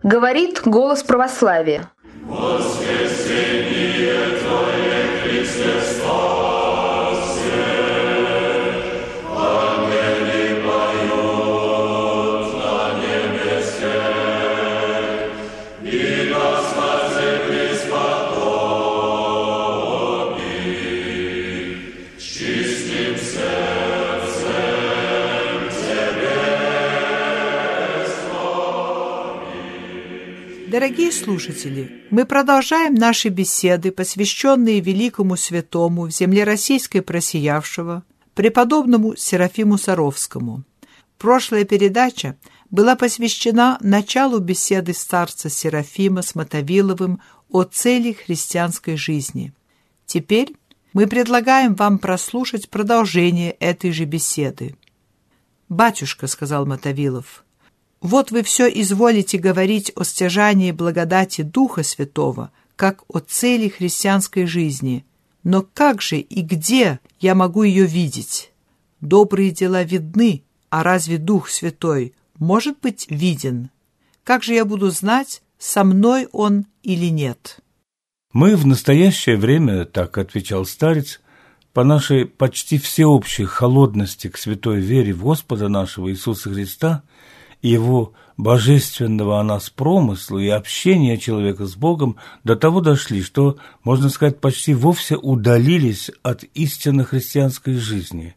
Говорит голос православия. Дорогие слушатели, мы продолжаем наши беседы, посвященные великому святому в земле российской просиявшего, преподобному Серафиму Саровскому. Прошлая передача была посвящена началу беседы старца Серафима с Мотовиловым о цели христианской жизни. Теперь мы предлагаем вам прослушать продолжение этой же беседы. «Батюшка, — сказал Мотовилов, — вот вы все изволите говорить о стяжании благодати Духа Святого, как о цели христианской жизни. Но как же и где я могу ее видеть? Добрые дела видны, а разве Дух Святой может быть виден? Как же я буду знать, со мной он или нет?» «Мы в настоящее время, — так отвечал старец, — по нашей почти всеобщей холодности к святой вере в Господа нашего Иисуса Христа и Его божественного о нас промысла и общения человека с Богом до того дошли, что, можно сказать, почти вовсе удалились от истинно христианской жизни.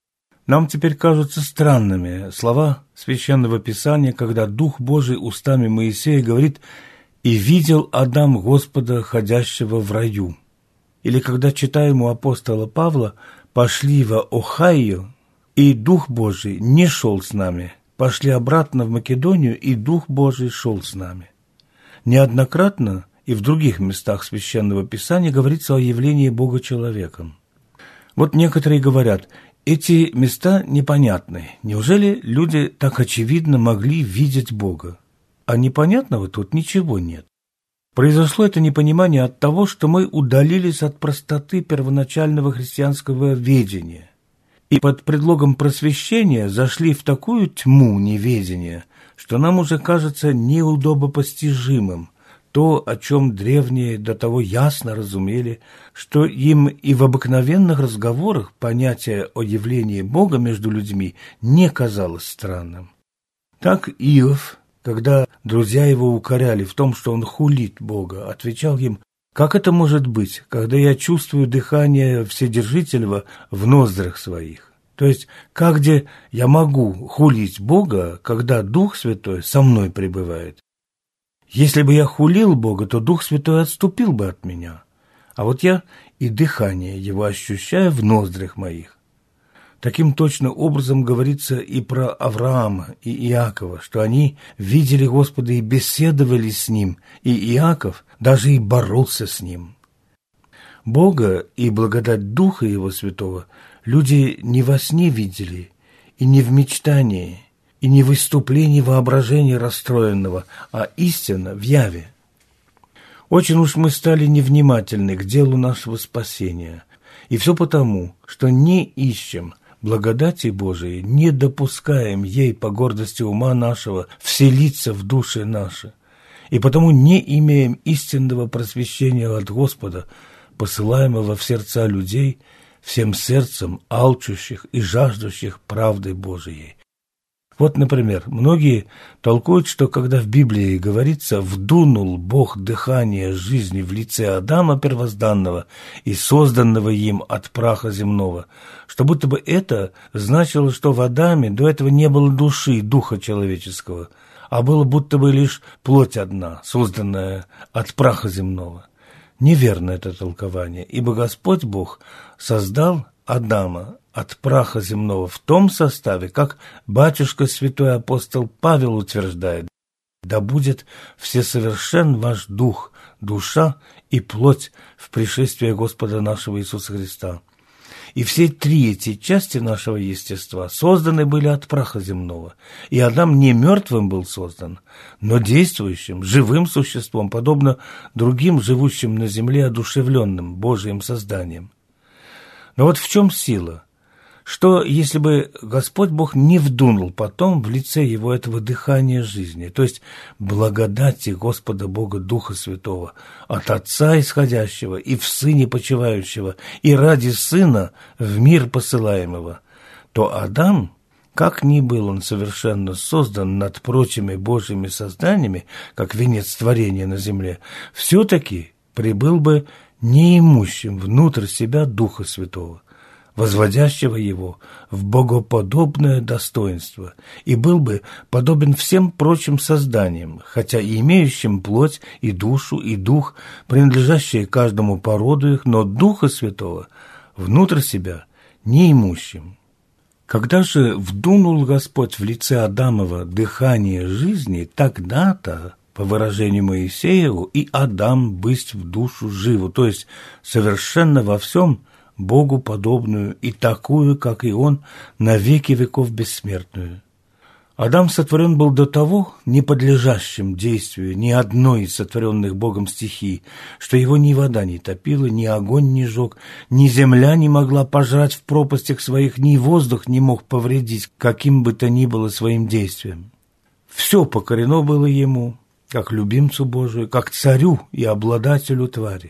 Нам теперь кажутся странными слова Священного Писания, когда Дух Божий устами Моисея говорит: «И видел Адам Господа, ходящего в раю». Или когда читаем у апостола Павла: «Пошли во Охайо, и Дух Божий не шел с нами. Пошли обратно в Македонию, и Дух Божий шел с нами». Неоднократно и в других местах Священного Писания говорится о явлении Бога человеком. Вот некоторые говорят: эти места непонятны. Неужели люди так очевидно могли видеть Бога? А непонятного тут ничего нет. Произошло это непонимание от того, что мы удалились от простоты первоначального христианского ведения и под предлогом просвещения зашли в такую тьму неведения, что нам уже кажется неудобопостижимым то, о чем древние до того ясно разумели, что им и в обыкновенных разговорах понятие о явлении Бога между людьми не казалось странным. Так Иов, когда друзья его укоряли в том, что он хулит Бога, отвечал им: «Как это может быть, когда я чувствую дыхание Вседержителя в ноздрях своих? То есть, как где я могу хулить Бога, когда Дух Святой со мной пребывает? Если бы я хулил Бога, то Дух Святой отступил бы от меня, а вот я и дыхание Его ощущаю в ноздрях моих». Таким точно образом говорится и про Авраама и Иакова, что они видели Господа и беседовали с Ним, и Иаков даже и боролся с Ним. Бога и благодать Духа Его Святого люди не во сне видели, и не в мечтании, и не в выступлении воображения расстроенного, а истинно в яве. Очень уж мы стали невнимательны к делу нашего спасения, и все потому, что не ищем благодати Божией, не допускаем ей по гордости ума нашего вселиться в души наши, и потому не имеем истинного просвещения от Господа, посылаемого в сердца людей всем сердцем алчущих и жаждущих правды Божией. Вот, например, многие толкуют, что когда в Библии говорится «вдунул Бог дыхание жизни в лице Адама первозданного и созданного им от праха земного», что будто бы это значило, что в Адаме до этого не было души, духа человеческого, а было будто бы лишь плоть одна, созданная от праха земного. Неверно это толкование, ибо Господь Бог создал Адама от праха земного в том составе, как батюшка святой апостол Павел утверждает: «Да будет всесовершен ваш дух, душа и плоть в пришествии Господа нашего Иисуса Христа». И все три эти части нашего естества созданы были от праха земного, и Адам не мертвым был создан, но действующим, живым существом, подобно другим живущим на земле одушевленным Божиим созданием. Но вот в чем сила? Что, если бы Господь Бог не вдунул потом в лице его этого дыхания жизни, то есть благодати Господа Бога Духа Святого, от Отца исходящего и в Сыне почивающего, и ради Сына в мир посылаемого, то Адам, как ни был он совершенно создан над прочими Божьими созданиями, как венец творения на земле, все-таки прибыл бы неимущим внутрь себя Духа Святого, возводящего его в богоподобное достоинство, и был бы подобен всем прочим созданиям, хотя и имеющим плоть и душу и дух, принадлежащие каждому по роду их, но Духа Святого внутрь себя неимущим. Когда же вдунул Господь в лице Адамова дыхание жизни, тогда-то, по выражению Моисееву, и Адам бысть в душу живу, то есть совершенно во всем Богу подобную и такую, как и Он, на веки веков бессмертную. Адам сотворен был до того неподлежащим действию ни одной из сотворенных Богом стихий, что его ни вода не топила, ни огонь не жег, ни земля не могла пожрать в пропастях своих, ни воздух не мог повредить каким бы то ни было своим действием. Все покорено было ему, как любимцу Божию, как царю и обладателю твари.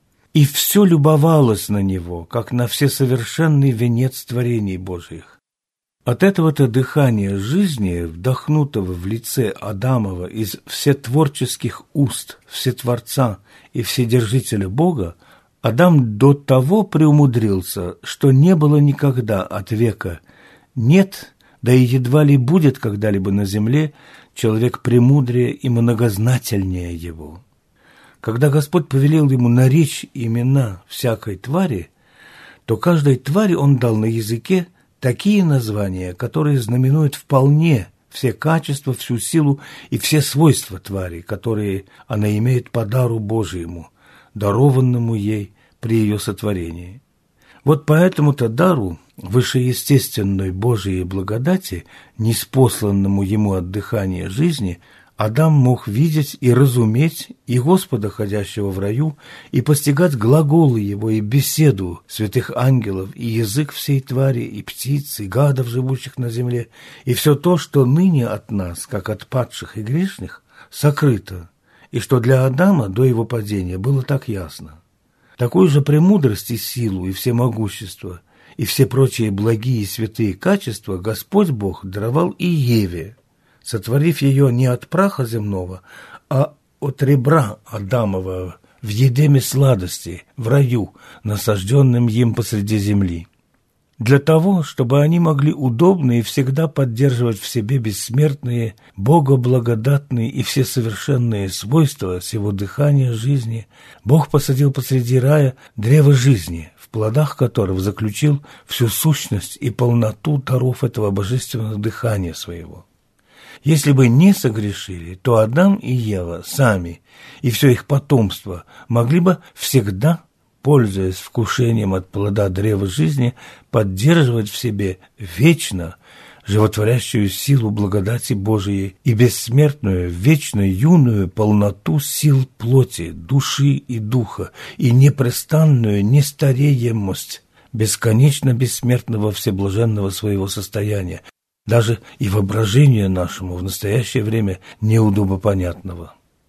И все любовалось на него, как на всесовершенный венец творений Божьих. От этого-то дыхания жизни, вдохнутого в лице Адамова из всетворческих уст Всетворца и Вседержителя Бога, Адам до того преумудрился, что не было никогда от века, нет, да и едва ли будет когда-либо на земле человек премудрее и многознательнее его. Когда Господь повелел ему наречь имена всякой твари, то каждой твари он дал на языке такие названия, которые знаменуют вполне все качества, всю силу и все свойства твари, которые она имеет по дару Божьему, дарованному ей при ее сотворении. Вот по этому-то дару, вышеестественной Божией благодати, ниспосланному ему от дыхания жизни, Адам мог видеть и разуметь и Господа, ходящего в раю, и постигать глаголы его, и беседу святых ангелов, и язык всей твари, и птиц, и гадов, живущих на земле, и все то, что ныне от нас, как от падших и грешных, сокрыто, и что для Адама до его падения было так ясно. Такую же премудрость и силу, и всемогущество, и все прочие благие и святые качества Господь Бог даровал и Еве, сотворив ее не от праха земного, а от ребра Адамова в едеме сладости, в раю, насажденном им посреди земли, для того, чтобы они могли удобно и всегда поддерживать в себе бессмертные, богоблагодатные и всесовершенные свойства сего дыхания жизни. Бог посадил посреди рая древо жизни, в плодах которого заключил всю сущность и полноту даров этого божественного дыхания своего. Если бы не согрешили, то Адам и Ева сами и все их потомство могли бы всегда, пользуясь вкушением от плода древа жизни, поддерживать в себе вечно животворящую силу благодати Божией и бессмертную, вечно юную полноту сил плоти, души и духа, и непрестанную нестареемость бесконечно бессмертного всеблаженного своего состояния, даже и воображению нашему в настоящее время неудобопонятного.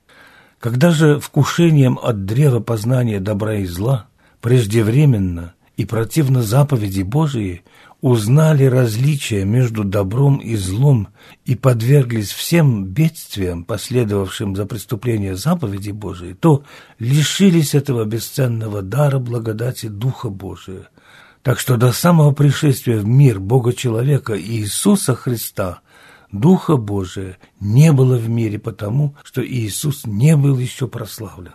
Когда же вкушением от древа познания добра и зла преждевременно и противно заповеди Божией узнали различия между добром и злом и подверглись всем бедствиям, последовавшим за преступление заповеди Божией, то лишились этого бесценного дара благодати Духа Божия. Так что до самого пришествия в мир Бога-человека Иисуса Христа Духа Божия не было в мире потому, что Иисус не был еще прославлен.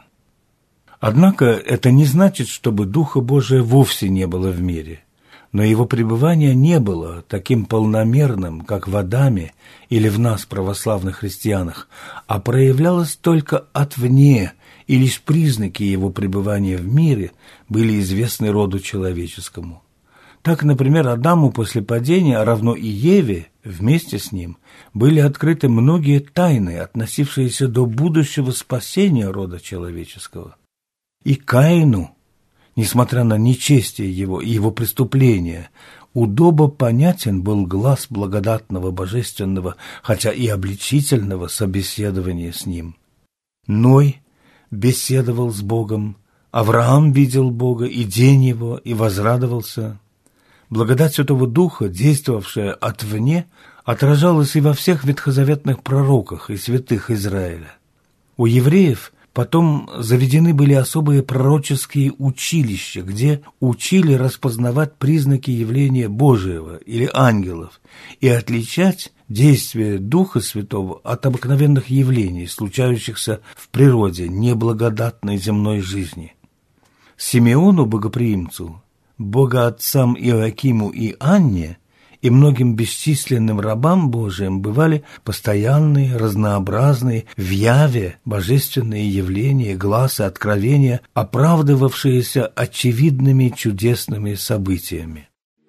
Однако это не значит, чтобы Духа Божия вовсе не было в мире, но его пребывание не было таким полномерным, как в Адаме или в нас, православных христианах, а проявлялось только отвне, и лишь признаки его пребывания в мире были известны роду человеческому. Так, например, Адаму после падения, а равно и Еве вместе с ним, были открыты многие тайны, относившиеся до будущего спасения рода человеческого. И Каину несмотря на нечестие его и его преступления, удобо понятен был глас благодатного божественного, хотя и обличительного собеседования с ним. Ной беседовал с Богом, Авраам видел Бога, и день его, и возрадовался. Благодать Святого Духа, действовавшая отвне, отражалась и во всех ветхозаветных пророках и святых Израиля. У евреев потом заведены были особые пророческие училища, где учили распознавать признаки явления Божьего или ангелов и отличать действие Духа Святого от обыкновенных явлений, случающихся в природе неблагодатной земной жизни. Симеону Богоприимцу, богоотцам Иоакиму и Анне и многим бесчисленным рабам Божиим бывали постоянные, разнообразные, в яве божественные явления, гласы, откровения, оправдывавшиеся очевидными чудесными событиями.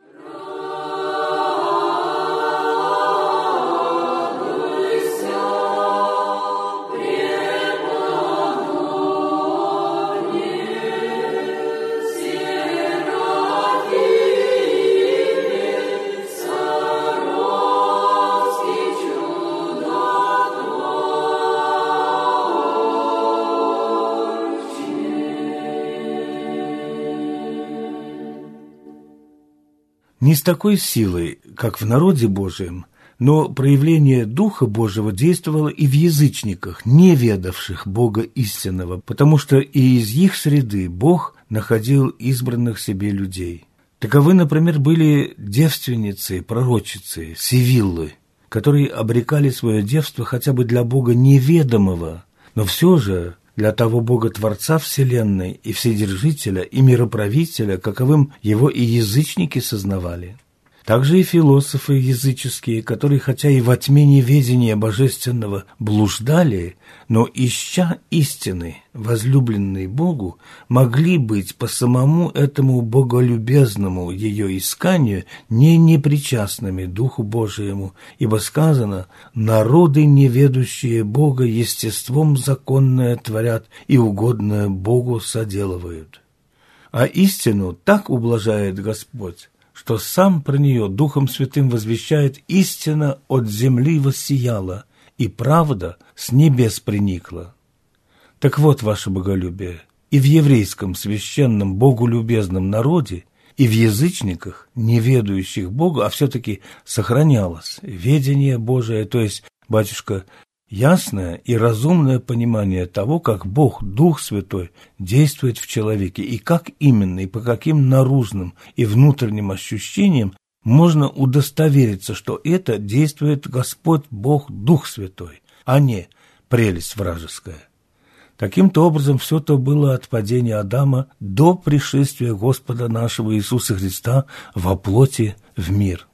Не с такой силой, как в народе Божием, но проявление Духа Божьего действовало и в язычниках, не ведавших Бога истинного, потому что и из их среды Бог находил избранных себе людей. Таковы, например, были девственницы, пророчицы, сивиллы, которые обрекали свое девство хотя бы для Бога неведомого, но все же для того Бога-творца вселенной и Вседержителя, и мироправителя, каковым его и язычники сознавали. Также и философы языческие, которые хотя и во тьме неведения божественного блуждали, но, ища истины, возлюбленной Богу, могли быть по самому этому боголюбезному ее исканию не непричастными Духу Божиему, ибо сказано: «Народы, неведущие Бога, естеством законное творят и угодное Богу соделывают». А истину так ублажает Господь, что сам про нее Духом Святым возвещает: «Истина от земли воссияла, и правда с небес приникла». Так вот, ваше боголюбие, и в еврейском священном боголюбезном народе, и в язычниках, не ведающих Бога, а все-таки сохранялось ведение Божие, то есть, батюшка, ясное и разумное понимание того, как Бог, Дух Святой, действует в человеке, и как именно, и по каким наружным и внутренним ощущениям можно удостовериться, что это действует Господь, Бог, Дух Святой, а не прелесть вражеская. Таким-то образом, все то было от падения Адама до пришествия Господа нашего Иисуса Христа во плоти в мир.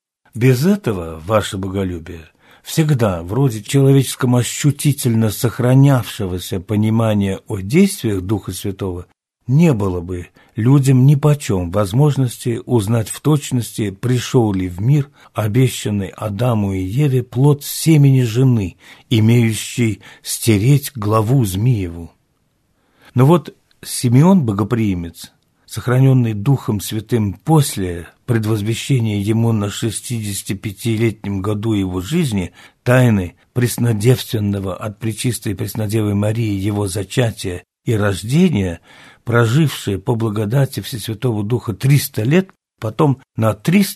Без этого, ваше боголюбие, всегда, вроде человеческом ощутительно сохранявшегося понимания о действиях Духа Святого, не было бы людям нипочем возможности узнать в точности, пришел ли в мир обещанный Адаму и Еве плод семени жены, имеющий стереть главу Змиеву. Но вот Симеон Богоприимец, сохраненный Духом Святым после предвозвещения ему на 65-летнем году его жизни тайны преснодевственного от Пречистой Преснодевы Марии его зачатия и рождения, проживший по благодати Всесвятого Духа 300 лет, потом на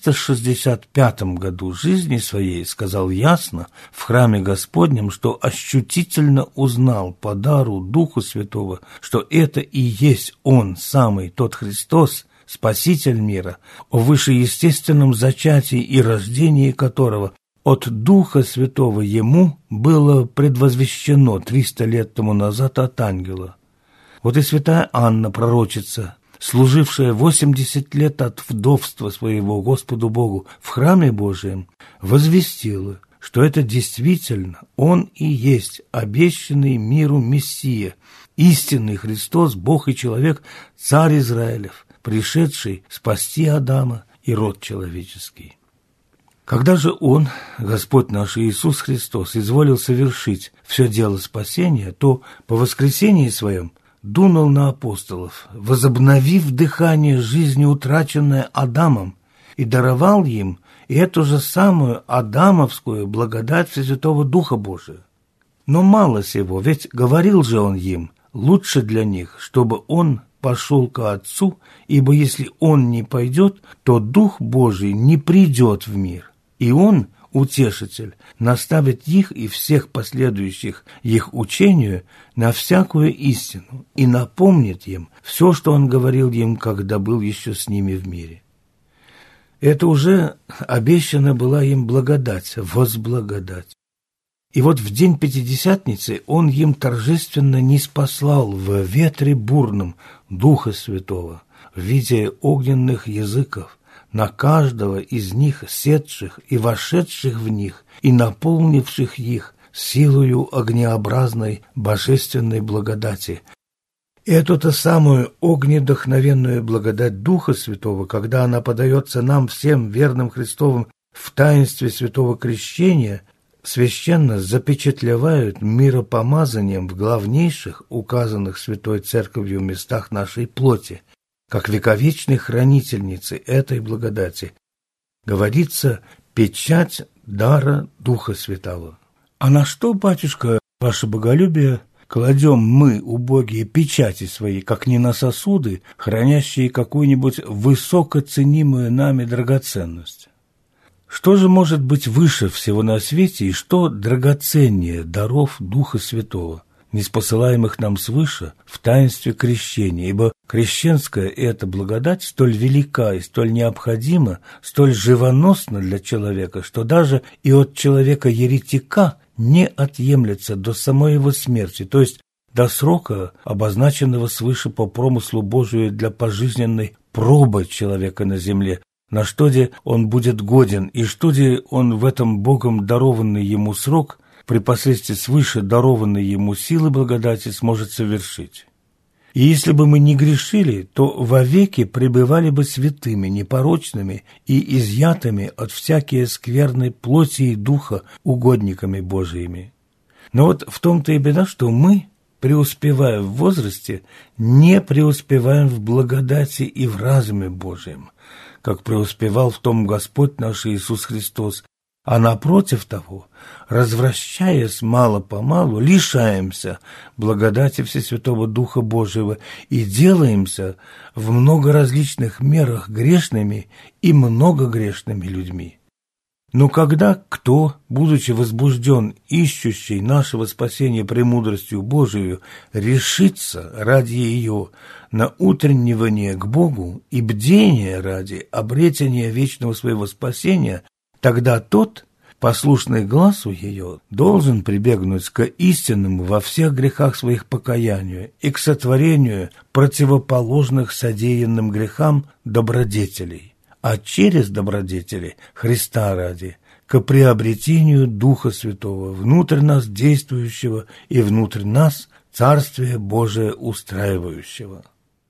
365-м году жизни своей сказал ясно в храме Господнем, что ощутительно узнал по дару Духа Святого, что это и есть Он, самый тот Христос, Спаситель мира, о вышеестественном зачатии и рождении которого от Духа Святого ему было предвозвещено 300 лет тому назад от ангела. Вот и святая Анна, пророчица, служившая 80 лет от вдовства своего Господу Богу в храме Божием, возвестила, что это действительно Он и есть обещанный миру Мессия, истинный Христос, Бог и человек, Царь Израилев, пришедший спасти Адама и род человеческий. Когда же Он, Господь наш Иисус Христос, изволил совершить все дело спасения, то по воскресении Своем дунул на апостолов, возобновив дыхание жизни, утраченное Адамом, и даровал им эту же самую адамовскую благодать Святого Духа Божия. Но мало сего, ведь говорил же он им, лучше для них, чтобы он пошел ко Отцу, ибо если он не пойдет, то Дух Божий не придет в мир, и он, Утешитель, наставит их и всех последующих их учению на всякую истину и напомнит им все, что он говорил им, когда был еще с ними в мире. Это уже обещана была им благодать, возблагодать. И вот в день Пятидесятницы он им торжественно ниспослал в ветре бурном Духа Святого в виде огненных языков, на каждого из них сетших и вошедших в них, и наполнивших их силою огнеобразной божественной благодати. Эту-то самую огнедохновенную благодать Духа Святого, когда она подается нам всем верным Христовым в таинстве святого крещения, священно запечатлевают миропомазанием в главнейших, указанных Святой Церковью местах нашей плоти, как вековечной хранительницы этой благодати. Говорится, печать дара Духа Святого. А на что, батюшка, ваше боголюбие, кладем мы, убогие, печати свои, как не на сосуды, хранящие какую-нибудь высокоценимую нами драгоценность? Что же может быть выше всего на свете и что драгоценнее даров Духа Святого, ниспосылаемых нам свыше в таинстве крещения, ибо крещенская эта благодать столь велика и столь необходима, столь живоносна для человека, что даже и от человека-еретика не отъемлется до самой его смерти, то есть до срока, обозначенного свыше по промыслу Божию для пожизненной пробы человека на земле, на что де он будет годен, и что де он в этом Богом дарованный ему срок при последствии свыше дарованной ему силы благодати сможет совершить. И если бы мы не грешили, то вовеки пребывали бы святыми, непорочными и изъятыми от всякие скверной плоти и духа угодниками Божиими. Но вот в том-то и беда, что мы, преуспевая в возрасте, не преуспеваем в благодати и в разуме Божием, как преуспевал в том Господь наш Иисус Христос, а напротив того, развращаясь мало-помалу, лишаемся благодати Всесвятого Духа Божьего и делаемся в много различных мерах грешными и многогрешными людьми. Но когда кто, будучи возбужден, ищущий нашего спасения премудростью Божию, решится ради ее на утренневание к Богу и бдение ради обретения вечного своего спасения, тогда тот, послушный глазу ее, должен прибегнуть к истинному во всех грехах своих покаянию и к сотворению противоположных содеянным грехам добродетелей, а через добродетели Христа ради к приобретению Духа Святого, внутрь нас действующего и внутрь нас Царствие Божие устраивающего.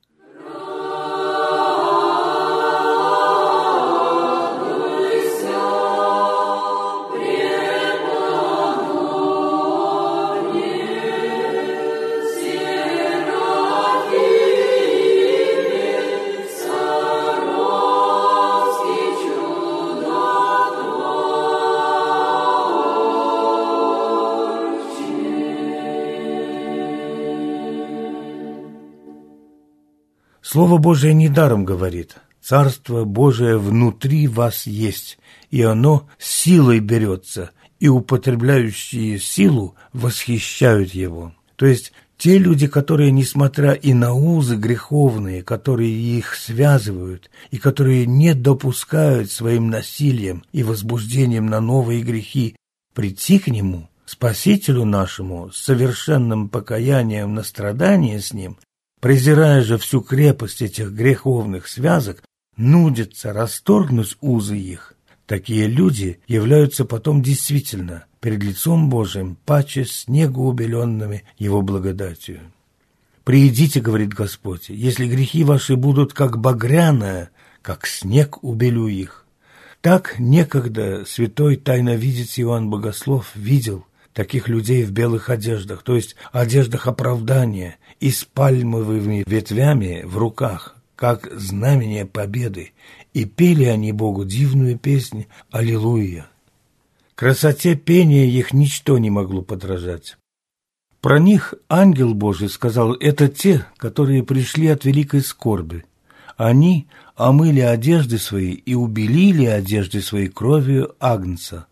Слово Божие недаром говорит: «Царство Божие внутри вас есть, и оно силой берется, и употребляющие силу восхищают его». То есть те люди, которые, несмотря и на узы греховные, которые их связывают, и которые не допускают своим насилием и возбуждением на новые грехи прийти к Нему, Спасителю нашему, с совершенным покаянием на страдание с Ним, презирая же всю крепость этих греховных связок, нудятся расторгнуть узы их. Такие люди являются потом действительно перед лицом Божиим паче снегу убеленными Его благодатью. «Приидите, — говорит Господь, — если грехи ваши будут как багряное, как снег убелю их». Так некогда святой тайновидец Иоанн Богослов видел, таких людей в белых одеждах, то есть одеждах оправдания, и с пальмовыми ветвями в руках, как знамение победы, и пели они Богу дивную песнь «Аллилуйя». Красоте пения их ничто не могло подражать. Про них ангел Божий сказал: это те, которые пришли от великой скорби. Они омыли одежды свои и убелили одежды свои кровью агнца,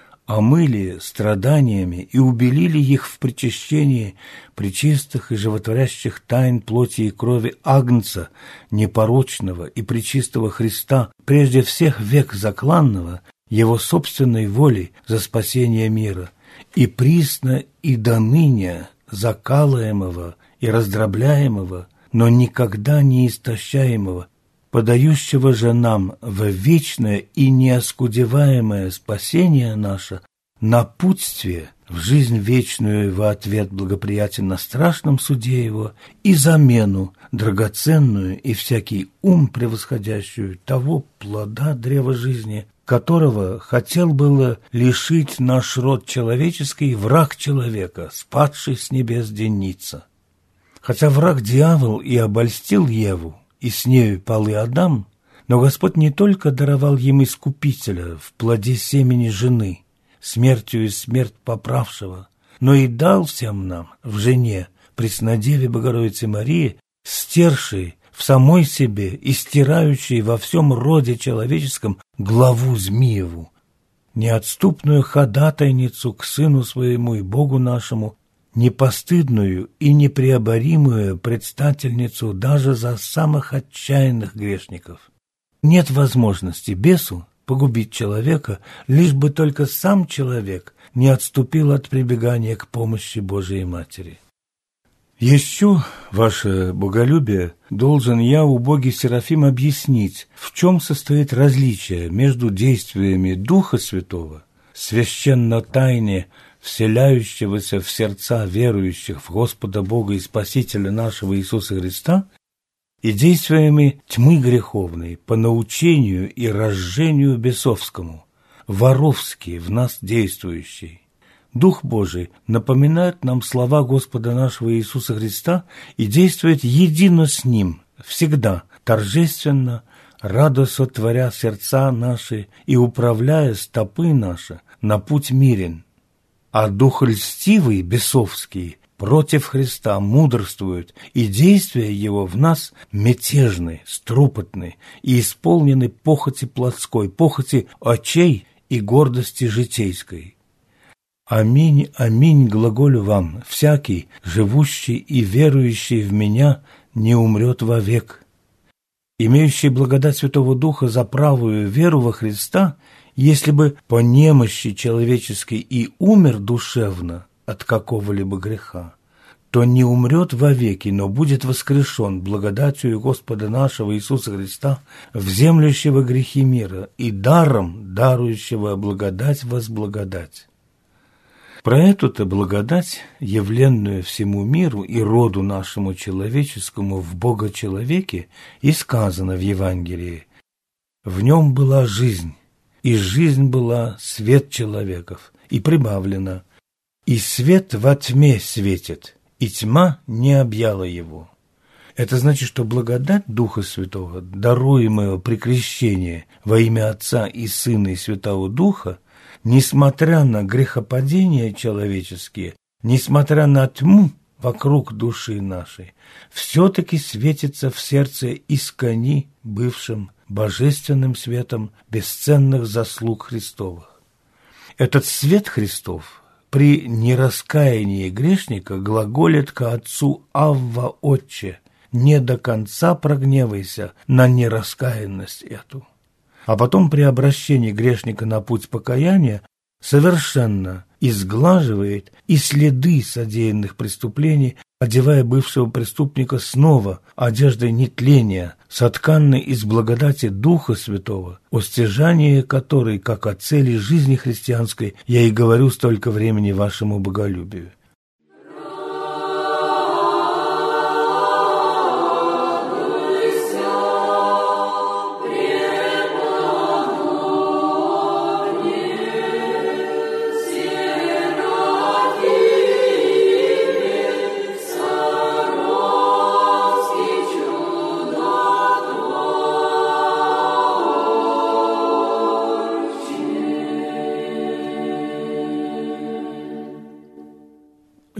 омыли страданиями и убелили их в причащении пречистых и животворящих тайн плоти и крови агнца, непорочного и пречистого Христа, прежде всех век закланного, его собственной волей за спасение мира, и присно и доныне закалаемого и раздробляемого, но никогда не истощаемого, подающего же нам в вечное и неоскудеваемое спасение наше напутствие в жизнь вечную во ответ благоприятен на страшном суде его и замену драгоценную и всякий ум превосходящую того плода древа жизни, которого хотел было лишить наш род человеческий враг человека, спадший с небес денница. Хотя враг дьявол и обольстил Еву, и с нею пал и Адам, но Господь не только даровал им искупителя в плоде семени жены, смертью и смерть поправшего, но и дал всем нам в жене, Преснодеве Богородице Марии, стершей в самой себе и стирающей во всем роде человеческом главу Змиеву, неотступную ходатайницу к Сыну Своему и Богу нашему, непостыдную и непреоборимую предстательницу даже за самых отчаянных грешников. Нет возможности бесу погубить человека, лишь бы только сам человек не отступил от прибегания к помощи Божией Матери. Еще, ваше боголюбие, должен я, убогий Серафим, объяснить, в чем состоит различие между действиями Духа Святого, священно тайне, вселяющегося в сердца верующих в Господа Бога и Спасителя нашего Иисуса Христа, и действиями тьмы греховной по научению и разжению бесовскому, воровски в нас действующей. Дух Божий напоминает нам слова Господа нашего Иисуса Христа и действует едино с Ним, всегда, торжественно, радостно творя сердца наши и управляя стопы наши на путь мирен. А дух льстивый, бесовский, против Христа мудрствует, и действия его в нас мятежны, струпотны и исполнены похоти плотской, похоти очей и гордости житейской. Аминь, аминь, глаголю вам, всякий, живущий и верующий в меня, не умрет вовек. Имеющий благодать Святого Духа за правую веру во Христа, если бы по немощи человеческой и умер душевно от какого-либо греха, то не умрет вовеки, но будет воскрешен благодатью Господа нашего Иисуса Христа, вземлющего грехи мира и даром дарующего благодать возблагодать. Про эту-то благодать, явленную всему миру и роду нашему человеческому в Бога-человеке, и сказано в Евангелии: «В нем была жизнь, и жизнь была свет человеков», и прибавлено: «И свет во тьме светит, и тьма не объяла его». Это значит, что благодать Духа Святого, даруемая при крещении во имя Отца и Сына и Святого Духа, несмотря на грехопадения человеческие, несмотря на тьму вокруг души нашей, все-таки светится в сердце искони бывшим божественным светом бесценных заслуг Христовых. Этот свет Христов при нераскаянии грешника глаголит ко Отцу: «Авва, Отче, не до конца прогневайся на нераскаянность эту». А потом при обращении грешника на путь покаяния совершенно изглаживает и следы содеянных преступлений, одевая бывшего преступника снова одеждой нетления, сотканной из благодати Духа Святого, о стяжании которой, как о цели жизни христианской, я и говорю столько времени вашему боголюбию.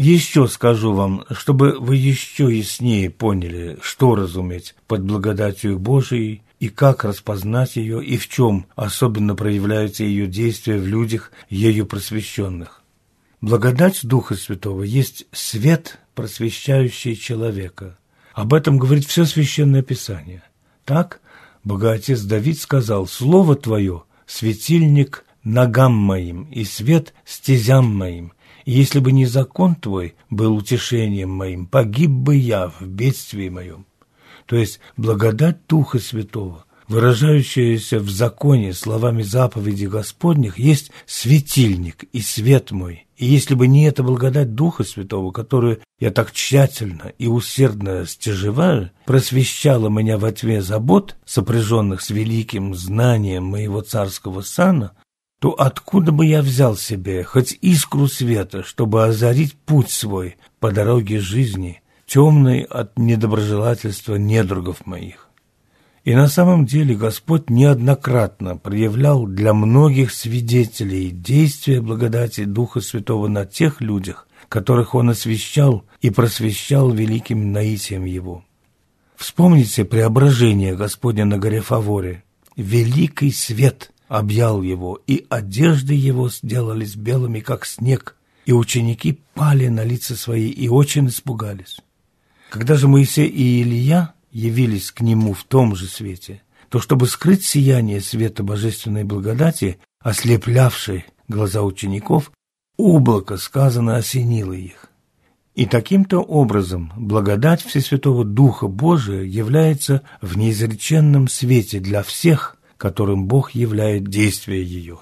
еще скажу вам, чтобы вы еще яснее поняли, что разуметь под благодатью Божией, и как распознать ее, и в чем особенно проявляются ее действия в людях, ею просвещенных. Благодать Духа Святого есть свет, просвещающий человека. Об этом говорит все Священное Писание. Так, Богоотец Давид сказал: «Слово Твое – светильник ногам моим и свет стезям моим. И если бы не закон Твой был утешением моим, погиб бы я в бедствии моем». То есть благодать Духа Святого, выражающаяся в законе словами заповедей Господних, есть светильник и свет мой. И если бы не эта благодать Духа Святого, которую я так тщательно и усердно стяжеваю, просвещала меня во тьме забот, сопряженных с великим знанием моего царского сана, то откуда бы я взял себе хоть искру света, чтобы озарить путь свой по дороге жизни, темной от недоброжелательства недругов моих? И на самом деле Господь неоднократно проявлял для многих свидетелей действия благодати Духа Святого на тех людях, которых Он освящал и просвещал великим наитием Его. Вспомните преображение Господня на горе Фаворе. Великий свет объял Его, и одежды Его сделались белыми, как снег, и ученики пали на лица свои и очень испугались. Когда же Моисей и Илия явились к Нему в том же свете, то, чтобы скрыть сияние света божественной благодати, ослеплявшей глаза учеников, облако, сказано, осенило их. И таким-то образом благодать Всесвятого Духа Божия является в неизреченном свете для всех, которым Бог являет действие ее.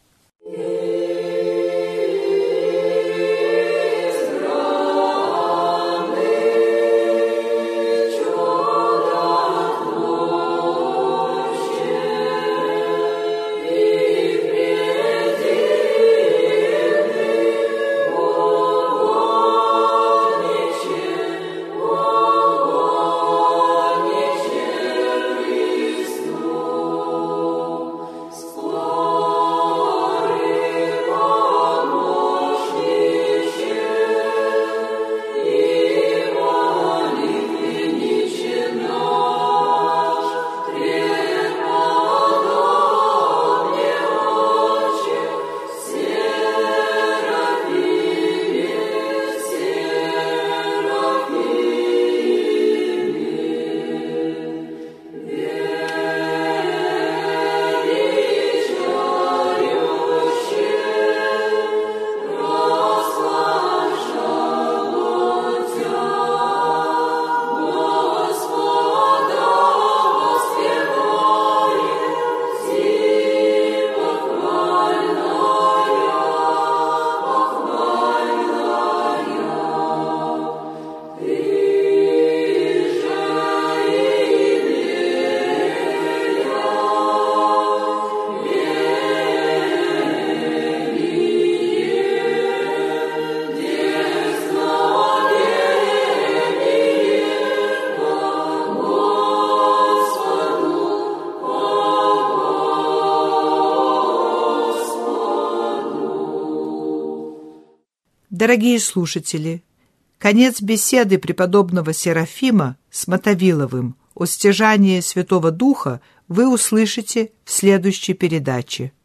Дорогие слушатели, конец беседы преподобного Серафима с Мотовиловым о стяжании Святого Духа вы услышите в следующей передаче.